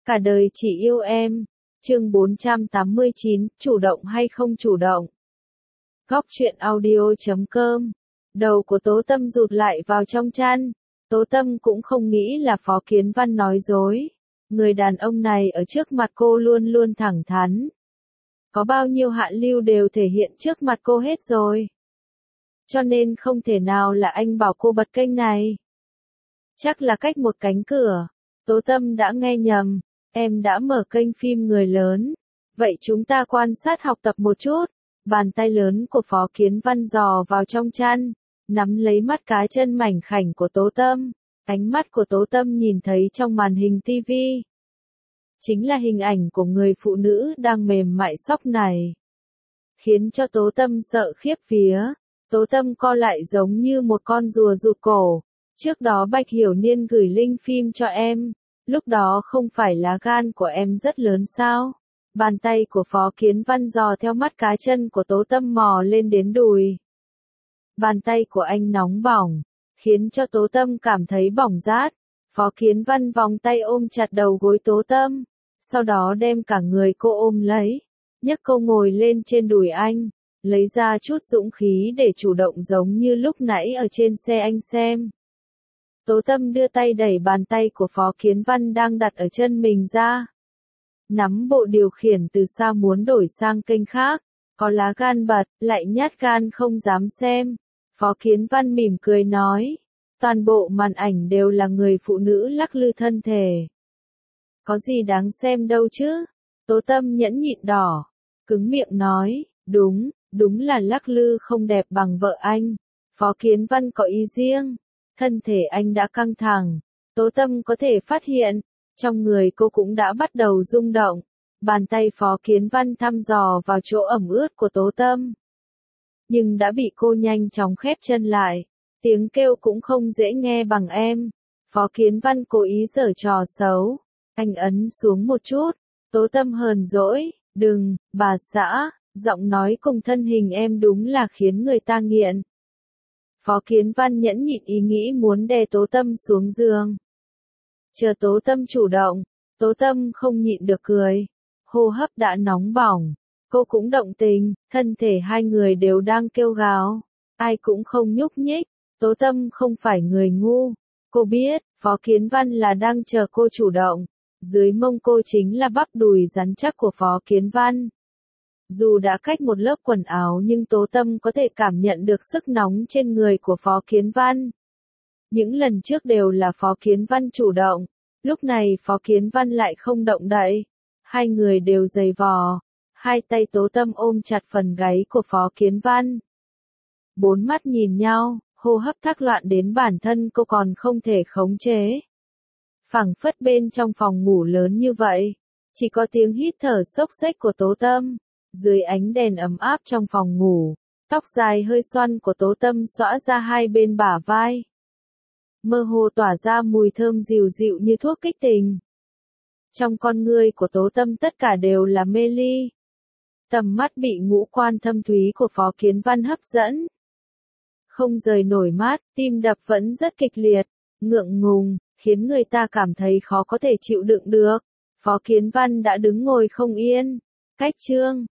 Cả đời chỉ yêu em. Chương 489, chủ động hay không chủ động. Góc truyện audio.com. Đầu của Tố Tâm rụt lại vào trong chăn. Tố Tâm cũng không nghĩ là Phó Kiến Văn nói dối. Người đàn ông này ở trước mặt cô luôn luôn thẳng thắn. Có bao nhiêu hạ lưu đều thể hiện trước mặt cô hết rồi. Cho nên không thể nào là anh bảo cô bật kênh này. Chắc là cách một cánh cửa. Tố Tâm đã nghe nhầm. Em đã mở kênh phim người lớn. Vậy chúng ta quan sát học tập một chút. Bàn tay lớn của Phó Kiến Văn dò vào trong chăn, nắm lấy mắt cá chân mảnh khảnh của Tố Tâm. Ánh mắt của Tố Tâm nhìn thấy trong màn hình TV. Chính là hình ảnh của người phụ nữ đang mềm mại sóc này. Khiến cho Tố Tâm sợ khiếp vía. Tố Tâm co lại giống như một con rùa rụt cổ. Trước đó Bạch Hiểu Niên gửi link phim cho em. Lúc đó không phải lá gan của em rất lớn sao? Bàn tay của Phó Kiến Văn dò theo mắt cá chân của Tố Tâm mò lên đến đùi. Bàn tay của anh nóng bỏng, khiến cho Tố Tâm cảm thấy bỏng rát. Phó Kiến Văn vòng tay ôm chặt đầu gối Tố Tâm, sau đó đem cả người cô ôm lấy, nhấc cô ngồi lên trên đùi anh, lấy ra chút dũng khí để chủ động giống như lúc nãy ở trên xe anh xem. Tố Tâm đưa tay đẩy bàn tay của Phó Kiến Văn đang đặt ở chân mình ra. Nắm bộ điều khiển từ xa muốn đổi sang kênh khác, có lá gan bật, lại nhát gan không dám xem. Phó Kiến Văn mỉm cười nói, toàn bộ màn ảnh đều là người phụ nữ lắc lư thân thể. Có gì đáng xem đâu chứ? Tố Tâm nhẫn nhịn đỏ, cứng miệng nói, đúng là lắc lư không đẹp bằng vợ anh. Phó Kiến Văn có ý riêng, thân thể anh đã căng thẳng, Tố Tâm có thể phát hiện. Trong người cô cũng đã bắt đầu rung động. Bàn tay Phó Kiến Văn thăm dò vào chỗ ẩm ướt của Tố Tâm. Nhưng đã bị cô nhanh chóng khép chân lại. Tiếng kêu cũng không dễ nghe bằng em. Phó Kiến Văn cố ý giở trò xấu. Anh ấn xuống một chút. Tố Tâm hờn dỗi. Đừng, bà xã, giọng nói cùng thân hình em đúng là khiến người ta nghiện. Phó Kiến Văn nhẫn nhịn ý nghĩ muốn đè Tố Tâm xuống giường. Chờ Tố Tâm chủ động, Tố Tâm không nhịn được cười. Hô hấp đã nóng bỏng, cô cũng động tình, thân thể hai người đều đang kêu gào. Ai cũng không nhúc nhích, Tố Tâm không phải người ngu. Cô biết, Phó Kiến Văn là đang chờ cô chủ động. Dưới mông cô chính là bắp đùi rắn chắc của Phó Kiến Văn. Dù đã cách một lớp quần áo nhưng Tố Tâm có thể cảm nhận được sức nóng trên người của Phó Kiến Văn. Những lần trước đều là Phó Kiến Văn chủ động, lúc này Phó Kiến Văn lại không động đậy. Hai người đều giày vò, hai tay Tố Tâm ôm chặt phần gáy của Phó Kiến Văn. Bốn mắt nhìn nhau, hô hấp thác loạn đến bản thân cô còn không thể khống chế. Phảng phất bên trong phòng ngủ lớn như vậy, chỉ có tiếng hít thở xốc xếch của Tố Tâm. Dưới ánh đèn ấm áp trong phòng ngủ, tóc dài hơi xoăn của Tố Tâm xõa ra hai bên bả vai. Mơ hồ tỏa ra mùi thơm dịu dịu như thuốc kích tình. Trong con ngươi của Tố Tâm tất cả đều là mê ly. Tầm mắt bị ngũ quan thâm thúy của Phó Kiến Văn hấp dẫn. Không rời nổi mắt, tim đập vẫn rất kịch liệt, ngượng ngùng, khiến người ta cảm thấy khó có thể chịu đựng được. Phó Kiến Văn đã đứng ngồi không yên. Cách chương